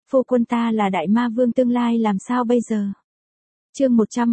phu quân ta là đại ma vương tương lai làm sao bây giờ? Chương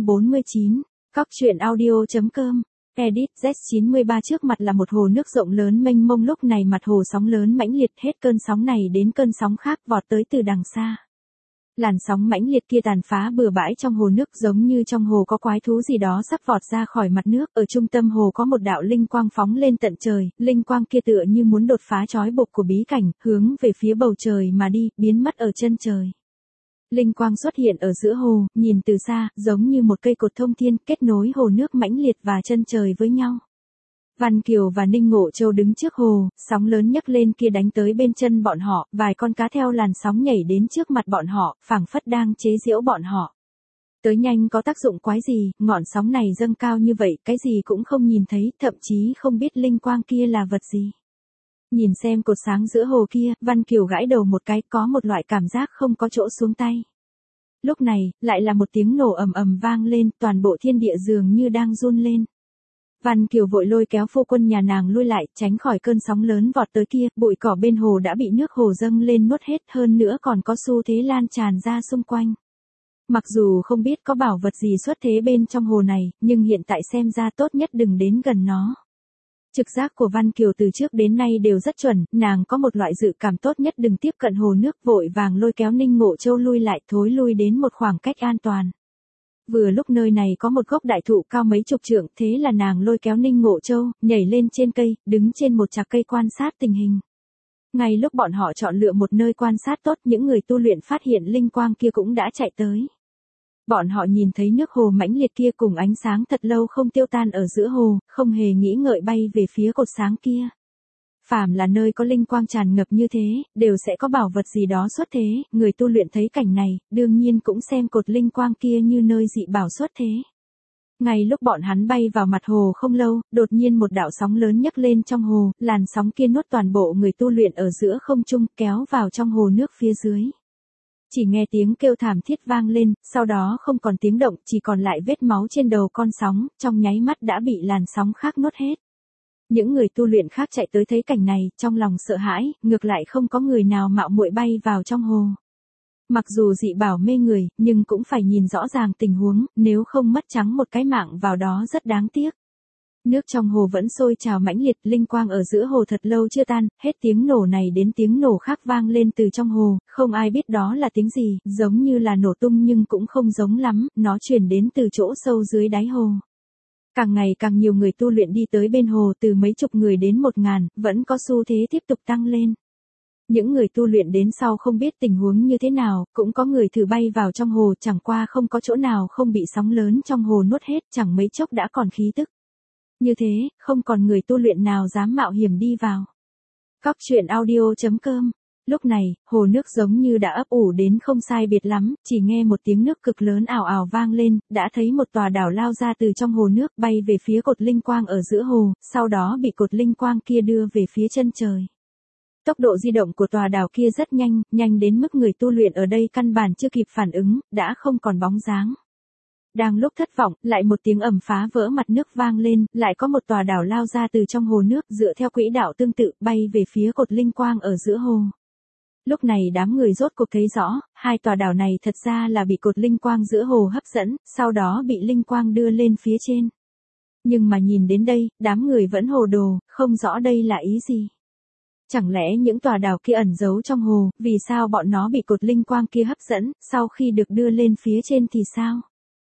149, Cóc truyện audio.com, edit Z93 trước mặt là một hồ nước rộng lớn mênh mông, lúc này mặt hồ sóng lớn mãnh liệt, hết cơn sóng này đến cơn sóng khác vọt tới từ đằng xa. Làn sóng mãnh liệt kia tàn phá bừa bãi trong hồ nước, giống như trong hồ có quái thú gì đó sắp vọt ra khỏi mặt nước. Ở trung tâm hồ có một đạo linh quang phóng lên tận trời, linh quang kia tựa như muốn đột phá trói buộc của bí cảnh, hướng về phía bầu trời mà đi, biến mất ở chân trời. Linh quang xuất hiện ở giữa hồ, nhìn từ xa, giống như một cây cột thông thiên, kết nối hồ nước mãnh liệt và chân trời với nhau. Văn Kiều và Ninh Ngộ Châu đứng trước hồ, sóng lớn nhấc lên kia đánh tới bên chân bọn họ, vài con cá theo làn sóng nhảy đến trước mặt bọn họ, phảng phất đang chế giễu bọn họ. Tới nhanh có tác dụng quái gì, ngọn sóng này dâng cao như vậy, cái gì cũng không nhìn thấy, thậm chí không biết linh quang kia là vật gì. Nhìn xem cột sáng giữa hồ kia, Văn Kiều gãi đầu một cái, có một loại cảm giác không có chỗ xuống tay. Lúc này, lại là một tiếng nổ ầm ầm vang lên, toàn bộ thiên địa dường như đang run lên. Văn Kiều vội lôi kéo phu quân nhà nàng lui lại, tránh khỏi cơn sóng lớn vọt tới kia, bụi cỏ bên hồ đã bị nước hồ dâng lên nuốt hết, hơn nữa còn có xu thế lan tràn ra xung quanh. Mặc dù không biết có bảo vật gì xuất thế bên trong hồ này, nhưng hiện tại xem ra tốt nhất đừng đến gần nó. Trực giác của Văn Kiều từ trước đến nay đều rất chuẩn, nàng có một loại dự cảm tốt nhất đừng tiếp cận hồ nước, vội vàng lôi kéo Ninh Ngộ Châu lui lại, thối lui đến một khoảng cách an toàn. Vừa lúc nơi này có một gốc đại thụ cao mấy chục trượng, thế là nàng lôi kéo Ninh Ngộ Châu, nhảy lên trên cây, đứng trên một chạc cây quan sát tình hình. Ngay lúc bọn họ chọn lựa một nơi quan sát tốt, những người tu luyện phát hiện linh quang kia cũng đã chạy tới. Bọn họ nhìn thấy nước hồ mãnh liệt kia cùng ánh sáng thật lâu không tiêu tan ở giữa hồ, không hề nghĩ ngợi bay về phía cột sáng kia. Phàm là nơi có linh quang tràn ngập như thế, đều sẽ có bảo vật gì đó xuất thế, người tu luyện thấy cảnh này, đương nhiên cũng xem cột linh quang kia như nơi dị bảo xuất thế. Ngay lúc bọn hắn bay vào mặt hồ không lâu, đột nhiên một đạo sóng lớn nhấc lên trong hồ, làn sóng kia nuốt toàn bộ người tu luyện ở giữa không trung, kéo vào trong hồ nước phía dưới. Chỉ nghe tiếng kêu thảm thiết vang lên, sau đó không còn tiếng động, chỉ còn lại vết máu trên đầu con sóng, trong nháy mắt đã bị làn sóng khác nuốt hết. Những người tu luyện khác chạy tới thấy cảnh này, trong lòng sợ hãi, ngược lại không có người nào mạo muội bay vào trong hồ. Mặc dù dị bảo mê người, nhưng cũng phải nhìn rõ ràng tình huống, nếu không mất trắng một cái mạng vào đó rất đáng tiếc. Nước trong hồ vẫn sôi trào mãnh liệt, linh quang ở giữa hồ thật lâu chưa tan, hết tiếng nổ này đến tiếng nổ khác vang lên từ trong hồ, không ai biết đó là tiếng gì, giống như là nổ tung nhưng cũng không giống lắm, nó truyền đến từ chỗ sâu dưới đáy hồ. Càng ngày càng nhiều người tu luyện đi tới bên hồ, từ mấy chục người đến 1000, vẫn có xu thế tiếp tục tăng lên. Những người tu luyện đến sau không biết tình huống như thế nào, cũng có người thử bay vào trong hồ, chẳng qua không có chỗ nào không bị sóng lớn trong hồ nuốt hết, chẳng mấy chốc đã còn khí tức. Như thế, không còn người tu luyện nào dám mạo hiểm đi vào. Cóc truyện audio.com. Lúc này, hồ nước giống như đã ấp ủ đến không sai biệt lắm, chỉ nghe một tiếng nước cực lớn ào ào vang lên, đã thấy một tòa đảo lao ra từ trong hồ nước, bay về phía cột linh quang ở giữa hồ, sau đó bị cột linh quang kia đưa về phía chân trời. Tốc độ di động của tòa đảo kia rất nhanh, nhanh đến mức người tu luyện ở đây căn bản chưa kịp phản ứng, đã không còn bóng dáng. Đang lúc thất vọng, lại một tiếng ầm phá vỡ mặt nước vang lên, lại có một tòa đảo lao ra từ trong hồ nước, dựa theo quỹ đạo tương tự, bay về phía cột linh quang ở giữa hồ. Lúc này đám người rốt cuộc thấy rõ, hai tòa đảo này thật ra là bị cột linh quang giữa hồ hấp dẫn, sau đó bị linh quang đưa lên phía trên. Nhưng mà nhìn đến đây, đám người vẫn hồ đồ, không rõ đây là ý gì. Chẳng lẽ những tòa đảo kia ẩn giấu trong hồ, vì sao bọn nó bị cột linh quang kia hấp dẫn, sau khi được đưa lên phía trên thì sao?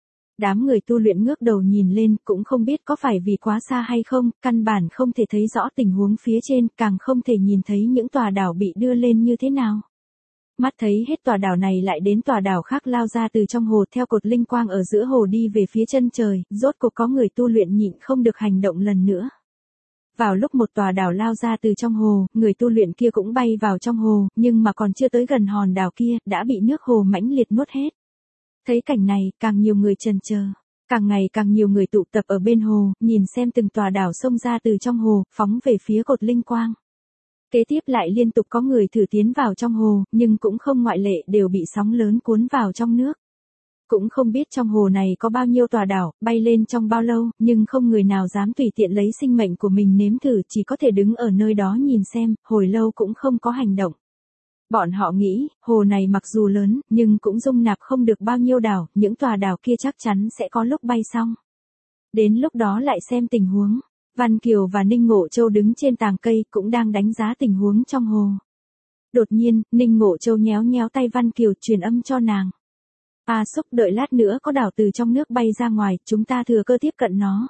Đám người tu luyện ngước đầu nhìn lên, cũng không biết có phải vì quá xa hay không, căn bản không thể thấy rõ tình huống phía trên, càng không thể nhìn thấy những tòa đảo bị đưa lên như thế nào. Mắt thấy hết tòa đảo này lại đến tòa đảo khác lao ra từ trong hồ, theo cột linh quang ở giữa hồ đi về phía chân trời, rốt cuộc có người tu luyện nhịn không được hành động lần nữa. Vào lúc một tòa đảo lao ra từ trong hồ, người tu luyện kia cũng bay vào trong hồ, nhưng mà còn chưa tới gần hòn đảo kia, đã bị nước hồ mãnh liệt nuốt hết. Thấy cảnh này, càng nhiều người chần chờ. Càng ngày càng nhiều người tụ tập ở bên hồ, nhìn xem từng tòa đảo xông ra từ trong hồ, phóng về phía cột linh quang. Kế tiếp lại liên tục có người thử tiến vào trong hồ, nhưng cũng không ngoại lệ, đều bị sóng lớn cuốn vào trong nước. Cũng không biết trong hồ này có bao nhiêu tòa đảo, bay lên trong bao lâu, nhưng không người nào dám tùy tiện lấy sinh mệnh của mình nếm thử, chỉ có thể đứng ở nơi đó nhìn xem, hồi lâu cũng không có hành động. Bọn họ nghĩ, hồ này mặc dù lớn, nhưng cũng dung nạp không được bao nhiêu đảo, những tòa đảo kia chắc chắn sẽ có lúc bay xong. Đến lúc đó lại xem tình huống. Văn Kiều và Ninh Ngộ Châu đứng trên tàng cây cũng đang đánh giá tình huống trong hồ. Đột nhiên, Ninh Ngộ Châu nhéo nhéo tay Văn Kiều truyền âm cho nàng. Xúc đợi lát nữa có đảo từ trong nước bay ra ngoài, chúng ta thừa cơ tiếp cận nó.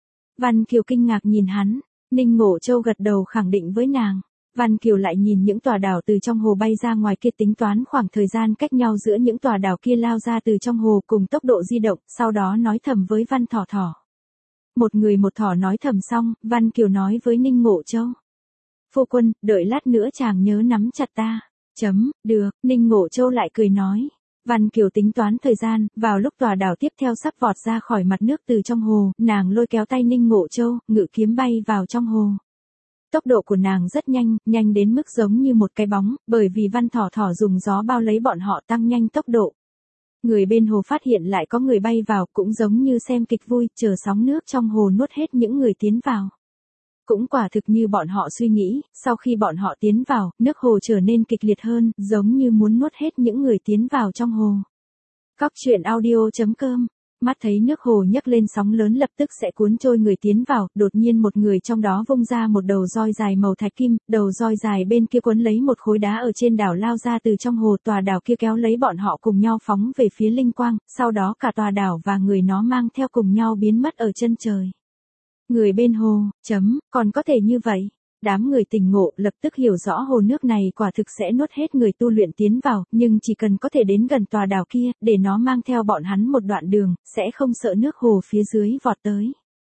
Văn Kiều kinh ngạc nhìn hắn, Ninh Ngộ Châu gật đầu khẳng định với nàng. Văn Kiều lại nhìn những tòa đảo từ trong hồ bay ra ngoài kia tính toán khoảng thời gian cách nhau giữa những tòa đảo kia lao ra từ trong hồ cùng tốc độ di động, sau đó nói thầm với Văn Thỏ Thỏ. Một người một thỏ nói thầm xong, Văn Kiều nói với Ninh Ngộ Châu. Phu quân, đợi lát nữa chàng nhớ nắm chặt ta. Được, Ninh Ngộ Châu lại cười nói. Văn Kiều tính toán thời gian, vào lúc tòa đảo tiếp theo sắp vọt ra khỏi mặt nước từ trong hồ, nàng lôi kéo tay Ninh Ngộ Châu, ngự kiếm bay vào trong hồ. Tốc độ của nàng rất nhanh, nhanh đến mức giống như một cái bóng, bởi vì Văn Thỏ Thỏ dùng gió bao lấy bọn họ tăng nhanh tốc độ. Người bên hồ phát hiện lại có người bay vào, cũng giống như xem kịch vui, chờ sóng nước trong hồ nuốt hết những người tiến vào. Cũng quả thực như bọn họ suy nghĩ, sau khi bọn họ tiến vào, nước hồ trở nên kịch liệt hơn, giống như muốn nuốt hết những người tiến vào trong hồ. Cóc truyện audio.com. Mắt thấy nước hồ nhấc lên sóng lớn lập tức sẽ cuốn trôi người tiến vào, đột nhiên một người trong đó vung ra một đầu roi dài màu thạch kim, đầu roi dài bên kia quấn lấy một khối đá ở trên đảo lao ra từ trong hồ, tòa đảo kia kéo lấy bọn họ cùng nhau phóng về phía linh quang, sau đó cả tòa đảo và người nó mang theo cùng nhau biến mất ở chân trời. Người bên hồ, còn có thể như vậy. Đám người tỉnh ngộ lập tức hiểu rõ hồ nước này quả thực sẽ nuốt hết người tu luyện tiến vào, nhưng chỉ cần có thể đến gần tòa đảo kia, để nó mang theo bọn hắn một đoạn đường, sẽ không sợ nước hồ phía dưới vọt tới.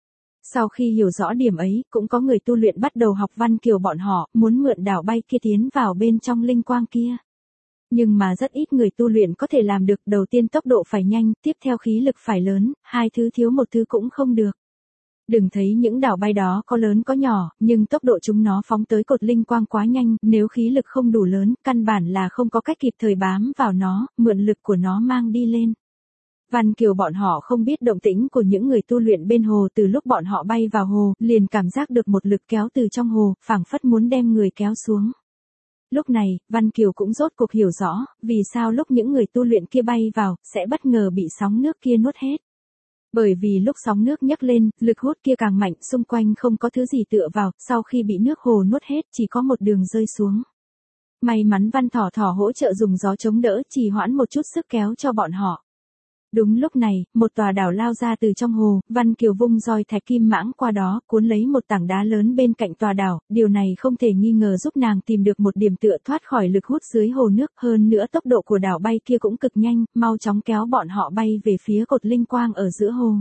Sau khi hiểu rõ điểm ấy, cũng có người tu luyện bắt đầu học Văn Kiều bọn họ, muốn mượn đảo bay kia tiến vào bên trong linh quang kia. Nhưng mà rất ít người tu luyện có thể làm được, đầu tiên tốc độ phải nhanh, tiếp theo khí lực phải lớn, hai thứ thiếu một thứ cũng không được. Đừng thấy những đảo bay đó có lớn có nhỏ, nhưng tốc độ chúng nó phóng tới cột linh quang quá nhanh, nếu khí lực không đủ lớn, căn bản là không có cách kịp thời bám vào nó, mượn lực của nó mang đi lên. Văn Kiều bọn họ không biết động tĩnh của những người tu luyện bên hồ, từ lúc bọn họ bay vào hồ, liền cảm giác được một lực kéo từ trong hồ, phảng phất muốn đem người kéo xuống. Lúc này, Văn Kiều cũng rốt cuộc hiểu rõ, vì sao lúc những người tu luyện kia bay vào, sẽ bất ngờ bị sóng nước kia nuốt hết. Bởi vì lúc sóng nước nhấc lên, lực hút kia càng mạnh, xung quanh không có thứ gì tựa vào, sau khi bị nước hồ nuốt hết chỉ có một đường rơi xuống. May mắn Văn Thỏ Thỏ hỗ trợ dùng gió chống đỡ, trì hoãn một chút sức kéo cho bọn họ. Đúng lúc này, một tòa đảo lao ra từ trong hồ, Văn Kiều vung roi thạch kim mãng qua đó, cuốn lấy một tảng đá lớn bên cạnh tòa đảo, điều này không thể nghi ngờ giúp nàng tìm được một điểm tựa thoát khỏi lực hút dưới hồ nước, hơn nữa tốc độ của đảo bay kia cũng cực nhanh, mau chóng kéo bọn họ bay về phía cột linh quang ở giữa hồ.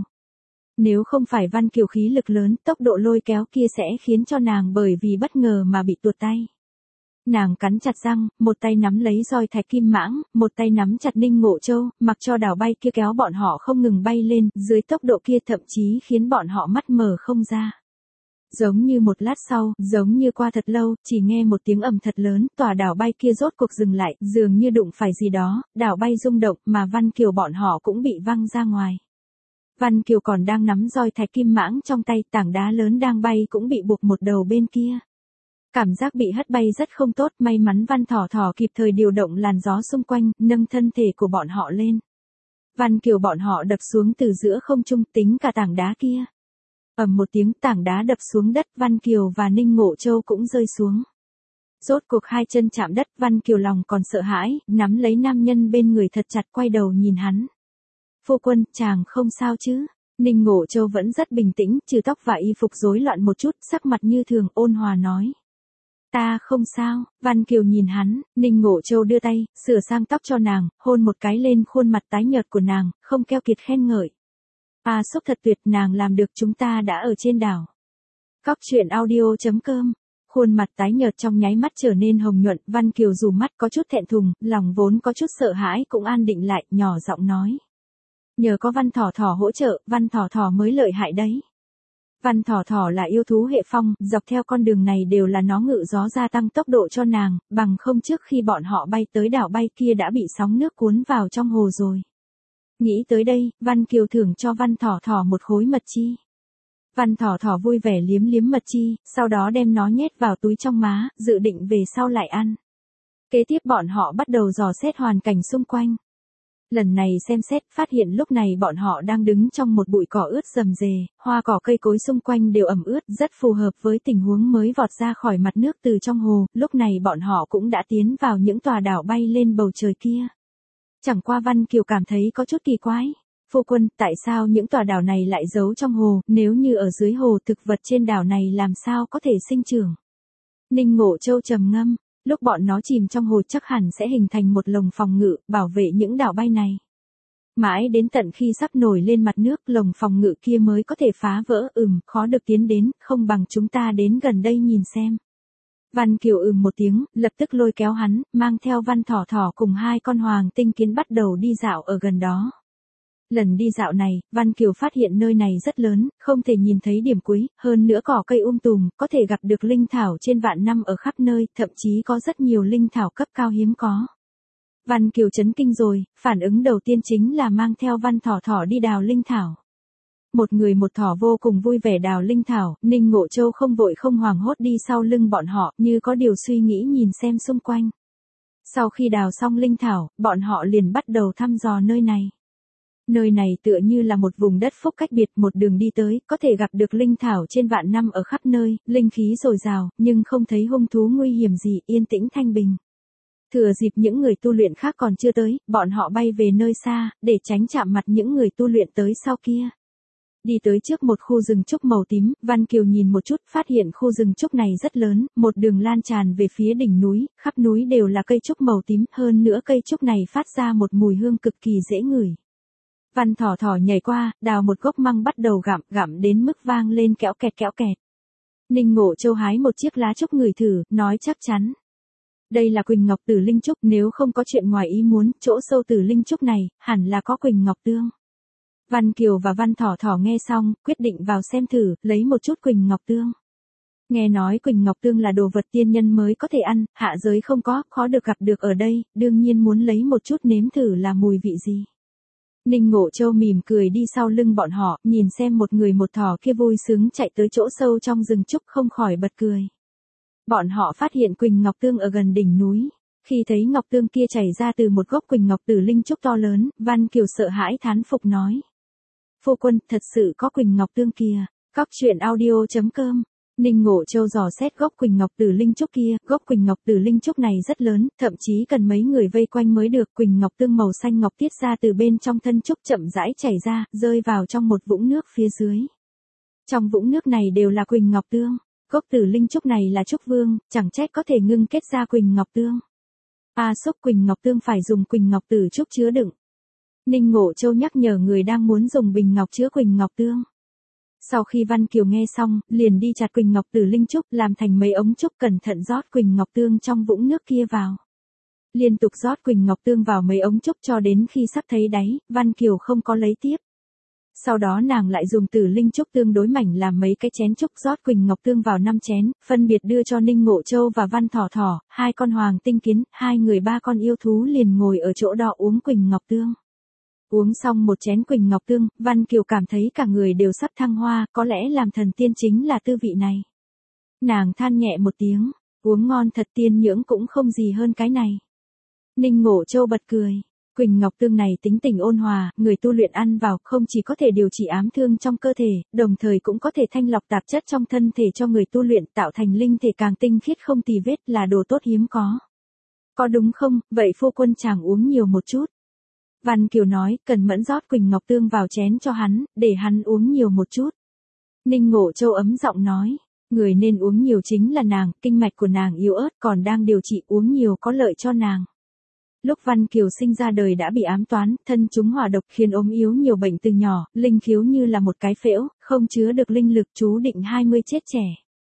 Nếu không phải Văn Kiều khí lực lớn, tốc độ lôi kéo kia sẽ khiến cho nàng bởi vì bất ngờ mà bị tuột tay. Nàng cắn chặt răng, một tay nắm lấy roi thạch kim mãng, một tay nắm chặt Ninh Ngộ Châu, mặc cho đảo bay kia kéo bọn họ không ngừng bay lên, dưới tốc độ kia thậm chí khiến bọn họ mắt mở không ra. Giống như một lát sau, giống như qua thật lâu, chỉ nghe một tiếng ầm thật lớn, tòa đảo bay kia rốt cuộc dừng lại, dường như đụng phải gì đó, đảo bay rung động, mà Văn Kiều bọn họ cũng bị văng ra ngoài. Văn Kiều còn đang nắm roi thạch kim mãng trong tay, tảng đá lớn đang bay cũng bị buộc một đầu bên kia. Cảm giác bị hất bay rất không tốt, may mắn Văn Thỏ Thỏ kịp thời điều động làn gió xung quanh, nâng thân thể của bọn họ lên. Văn Kiều bọn họ đập xuống từ giữa không trung, tính cả tảng đá kia. Ầm một tiếng, tảng đá đập xuống đất, Văn Kiều và Ninh Ngộ Châu cũng rơi xuống. Rốt cuộc hai chân chạm đất, Văn Kiều lòng còn sợ hãi, nắm lấy nam nhân bên người thật chặt, quay đầu nhìn hắn. Phu quân, chàng không sao chứ? Ninh Ngộ Châu vẫn rất bình tĩnh, trừ tóc và y phục rối loạn một chút, sắc mặt như thường, ôn hòa nói. Ta không sao. Văn Kiều nhìn hắn, Ninh Ngộ Châu đưa tay, sửa sang tóc cho nàng, hôn một cái lên khuôn mặt tái nhợt của nàng, không keo kiệt khen ngợi. Xúc thật tuyệt, nàng làm được, chúng ta đã ở trên đảo. Cóc truyện audio.com. Khuôn mặt tái nhợt trong nháy mắt trở nên hồng nhuận, Văn Kiều dù mắt có chút thẹn thùng, lòng vốn có chút sợ hãi cũng an định lại, nhỏ giọng nói. Nhờ có Văn Thỏ Thỏ hỗ trợ, Văn Thỏ Thỏ mới lợi hại đấy. Văn Thỏ Thỏ là yêu thú hệ phong, dọc theo con đường này đều là nó ngự gió gia tăng tốc độ cho nàng, bằng không trước khi bọn họ bay tới đảo bay kia đã bị sóng nước cuốn vào trong hồ rồi. Nghĩ tới đây, Văn Kiều thưởng cho Văn Thỏ Thỏ một khối mật chi. Văn Thỏ Thỏ vui vẻ liếm liếm mật chi, sau đó đem nó nhét vào túi trong má, dự định về sau lại ăn. Kế tiếp bọn họ bắt đầu dò xét hoàn cảnh xung quanh. Lần này xem xét, phát hiện lúc này bọn họ đang đứng trong một bụi cỏ ướt rầm rề, hoa cỏ cây cối xung quanh đều ẩm ướt, rất phù hợp với tình huống mới vọt ra khỏi mặt nước từ trong hồ, lúc này bọn họ cũng đã tiến vào những tòa đảo bay lên bầu trời kia. Chẳng qua Văn Kiều cảm thấy có chút kỳ quái. Phu quân, tại sao những tòa đảo này lại giấu trong hồ, nếu như ở dưới hồ thực vật trên đảo này làm sao có thể sinh trưởng? Ninh Ngộ Châu trầm ngâm. Lúc bọn nó chìm trong hồ chắc hẳn sẽ hình thành một lồng phòng ngự, bảo vệ những đảo bay này. Mãi đến tận khi sắp nổi lên mặt nước, lồng phòng ngự kia mới có thể phá vỡ, khó được tiến đến, không bằng chúng ta đến gần đây nhìn xem. Văn Kiều một tiếng, lập tức lôi kéo hắn, mang theo Văn Thỏ Thỏ cùng 2 con hoàng tinh kiến bắt đầu đi dạo ở gần đó. Lần đi dạo này, Văn Kiều phát hiện nơi này rất lớn, không thể nhìn thấy điểm cuối, hơn nữa cỏ cây tùm, có thể gặp được linh thảo trên vạn năm ở khắp nơi, thậm chí có rất nhiều linh thảo cấp cao hiếm có. Văn Kiều chấn kinh rồi, phản ứng đầu tiên chính là mang theo Văn Thỏ Thỏ đi đào linh thảo. Một người một thỏ vô cùng vui vẻ đào linh thảo, Ninh Ngộ Châu không vội không hoảng hốt đi sau lưng bọn họ, như có điều suy nghĩ nhìn xem xung quanh. Sau khi đào xong linh thảo, bọn họ liền bắt đầu thăm dò nơi này. Nơi này tựa như là một vùng đất phúc cách biệt, một đường đi tới, có thể gặp được linh thảo trên vạn năm ở khắp nơi, linh khí dồi dào, nhưng không thấy hung thú nguy hiểm gì, yên tĩnh thanh bình. Thừa dịp những người tu luyện khác còn chưa tới, bọn họ bay về nơi xa, để tránh chạm mặt những người tu luyện tới sau kia. Đi tới trước một khu rừng trúc màu tím, Văn Kiều nhìn một chút, phát hiện khu rừng trúc này rất lớn, một đường lan tràn về phía đỉnh núi, khắp núi đều là cây trúc màu tím, hơn nữa cây trúc này phát ra một mùi hương cực kỳ dễ ngửi. Văn Thỏ Thỏ nhảy qua, đào một gốc măng bắt đầu gặm đến mức vang lên kéo kẹt. Ninh Ngộ Châu hái một chiếc lá trúc ngửi thử, nói chắc chắn. Đây là Quỳnh Ngọc Tử Linh Trúc, nếu không có chuyện ngoài ý muốn, chỗ sâu Tử Linh Trúc này, hẳn là có Quỳnh Ngọc Tương. Văn Kiều và Văn Thỏ Thỏ nghe xong, quyết định vào xem thử, lấy một chút Quỳnh Ngọc Tương. Nghe nói Quỳnh Ngọc Tương là đồ vật tiên nhân mới có thể ăn, hạ giới không có, khó được gặp được ở đây, đương nhiên muốn lấy một chút nếm thử là mùi vị gì. Ninh Ngộ Châu mỉm cười đi sau lưng bọn họ, nhìn xem một người một thỏ kia vui sướng chạy tới chỗ sâu trong rừng trúc không khỏi bật cười. Bọn họ phát hiện Quỳnh Ngọc Tương ở gần đỉnh núi. Khi thấy Ngọc Tương kia chảy ra từ một gốc Quỳnh Ngọc Tử Linh Trúc to lớn, Văn Kiều sợ hãi thán phục nói. Phu quân, thật sự có Quỳnh Ngọc Tương kia. Cóc truyện audio.com. Ninh Ngộ Châu dò xét gốc Quỳnh Ngọc Tử Linh Trúc kia, gốc Quỳnh Ngọc Tử Linh Trúc này rất lớn, thậm chí cần mấy người vây quanh mới được. Quỳnh Ngọc Tương màu xanh ngọc tiết ra từ bên trong thân trúc chậm rãi chảy ra, rơi vào trong một vũng nước phía dưới. Trong vũng nước này đều là Quỳnh Ngọc Tương. Gốc Tử Linh Trúc này là trúc vương, chẳng trách có thể ngưng kết ra Quỳnh Ngọc Tương. Xúc Quỳnh Ngọc Tương phải dùng Quỳnh Ngọc Tử Trúc chứa đựng. Ninh Ngộ Châu nhắc nhở người đang muốn dùng bình ngọc chứa Quỳnh Ngọc Tương. Sau khi Văn Kiều nghe xong, liền đi chặt Quỳnh Ngọc Tử Linh Trúc, làm thành mấy ống trúc, cẩn thận rót Quỳnh Ngọc Tương trong vũng nước kia vào. Liên tục rót Quỳnh Ngọc Tương vào mấy ống trúc cho đến khi sắp thấy đáy, Văn Kiều không có lấy tiếp. Sau đó nàng lại dùng Tử Linh Trúc tương đối mảnh làm mấy cái chén trúc, rót Quỳnh Ngọc Tương vào 5 chén, phân biệt đưa cho Ninh Ngộ Châu và Văn Thỏ Thỏ, 2 con hoàng tinh kiến, 2 người 3 con yêu thú liền ngồi ở chỗ đó uống Quỳnh Ngọc Tương. Uống xong một chén Quỳnh Ngọc Tương, Văn Kiều cảm thấy cả người đều sắp thăng hoa, có lẽ làm thần tiên chính là tư vị này. Nàng than nhẹ một tiếng, uống ngon thật, tiên nhưỡng cũng không gì hơn cái này. Ninh Ngộ Châu bật cười. Quỳnh Ngọc Tương này tính tình ôn hòa, người tu luyện ăn vào không chỉ có thể điều trị ám thương trong cơ thể, đồng thời cũng có thể thanh lọc tạp chất trong thân thể cho người tu luyện, tạo thành linh thể càng tinh khiết không tì vết, là đồ tốt hiếm có. Có đúng không? Vậy phu quân chàng uống nhiều một chút. Văn Kiều nói, cần mẫn rót Quỳnh Ngọc Tương vào chén cho hắn, để hắn uống nhiều một chút. Ninh Ngộ Châu ấm giọng nói, người nên uống nhiều chính là nàng, kinh mạch của nàng yếu ớt còn đang điều trị, uống nhiều có lợi cho nàng. Lúc Văn Kiều sinh ra đời đã bị ám toán, thân chúng hỏa độc khiến ốm yếu nhiều bệnh từ nhỏ, linh khiếu như là một cái phễu, không chứa được linh lực, chú định 20 chết trẻ.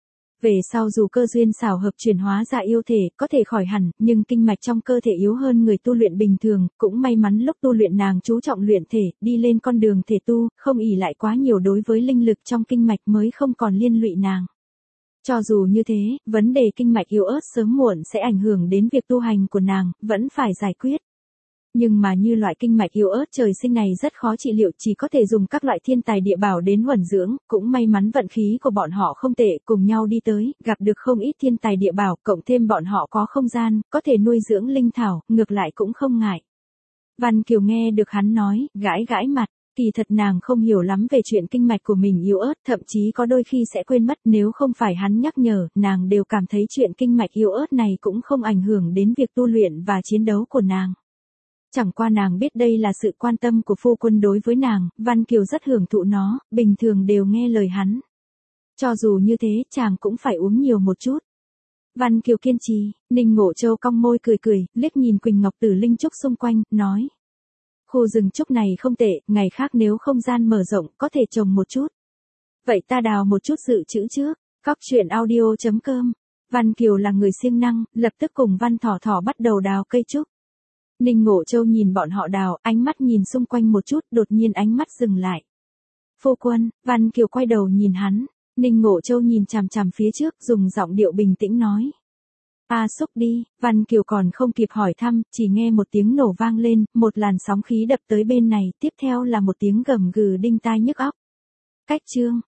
Về sau dù cơ duyên xảo hợp chuyển hóa ra yêu thể, có thể khỏi hẳn, nhưng kinh mạch trong cơ thể yếu hơn người tu luyện bình thường, cũng may mắn lúc tu luyện nàng chú trọng luyện thể, đi lên con đường thể tu, không ỷ lại quá nhiều đối với linh lực trong kinh mạch mới không còn liên lụy nàng. Cho dù như thế, vấn đề kinh mạch yếu ớt sớm muộn sẽ ảnh hưởng đến việc tu hành của nàng, vẫn phải giải quyết. Nhưng mà như loại kinh mạch yếu ớt trời sinh này rất khó trị liệu, chỉ có thể dùng các loại thiên tài địa bảo đến huẩn dưỡng, cũng may mắn vận khí của bọn họ không tệ, cùng nhau đi tới, gặp được không ít thiên tài địa bảo, cộng thêm bọn họ có không gian, có thể nuôi dưỡng linh thảo, ngược lại cũng không ngại. Văn Kiều nghe được hắn nói, gãi gãi mặt. Kỳ thật nàng không hiểu lắm về chuyện kinh mạch của mình yếu ớt, thậm chí có đôi khi sẽ quên mất, nếu không phải hắn nhắc nhở, nàng đều cảm thấy chuyện kinh mạch yếu ớt này cũng không ảnh hưởng đến việc tu luyện và chiến đấu của nàng. Chẳng qua nàng biết đây là sự quan tâm của phu quân đối với nàng, Văn Kiều rất hưởng thụ nó, bình thường đều nghe lời hắn. Cho dù như thế, chàng cũng phải uống nhiều một chút. Văn Kiều kiên trì, Ninh Ngộ Châu cong môi cười cười, liếc nhìn Quỳnh Ngọc Tử Linh Trúc xung quanh, nói. Khu rừng trúc này không tệ, ngày khác nếu không gian mở rộng, có thể trồng một chút. Vậy ta đào một chút dự trữ trước. Cóc truyện audio.com. Văn Kiều là người siêng năng, lập tức cùng Văn Thỏ Thỏ bắt đầu đào cây trúc. Ninh Ngộ Châu nhìn bọn họ đào, ánh mắt nhìn xung quanh một chút, đột nhiên ánh mắt dừng lại. Phu quân, Văn Kiều quay đầu nhìn hắn. Ninh Ngộ Châu nhìn chằm chằm phía trước, dùng giọng điệu bình tĩnh nói. Xúc đi, Văn Kiều còn không kịp hỏi thăm, chỉ nghe một tiếng nổ vang lên, một làn sóng khí đập tới bên này, tiếp theo là một tiếng gầm gừ đinh tai nhức óc. Cách chương.